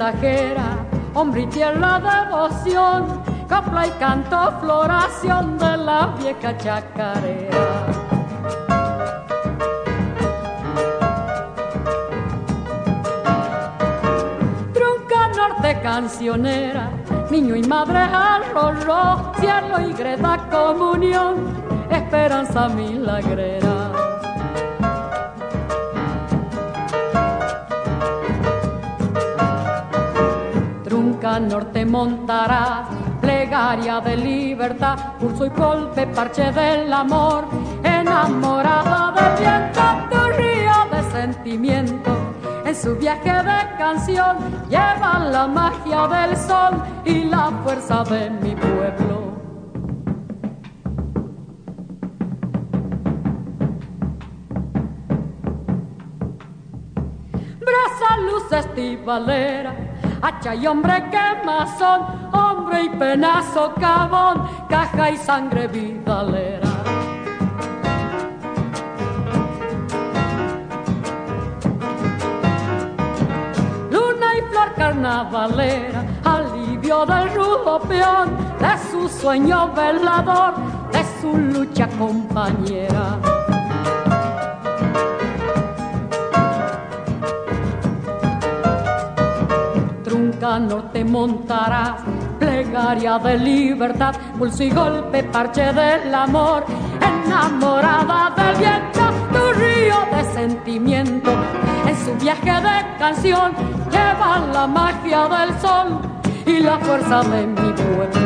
mensajera, hombre y tierra devoción, copla y canto, floración de la vieja chacarera. Trunca norte cancionera, niño y madre al rorró, cielo y greda comunión, esperanza milagrera. Trunca norte montarás, plegaria de libertad, pulso y golpe, parche del amor, enamorada del viento, tu río de sentimiento. En su viaje de canción lleva la magia del sol y la fuerza de mi pueblo. Brasa, luz estivalera, hacha y hombre quemazón, hombre y penazo cabón, caja y sangre vidalera. Luna y flor carnavalera, alivio del rudo peón, de su sueño velador, de su lucha compañera. Trunca norte montarás, plegaria de libertad, pulso y golpe, parche del amor, enamorada del viento, tu río de sentimiento. En su viaje de canción lleva la magia del sol y la fuerza de mi pueblo.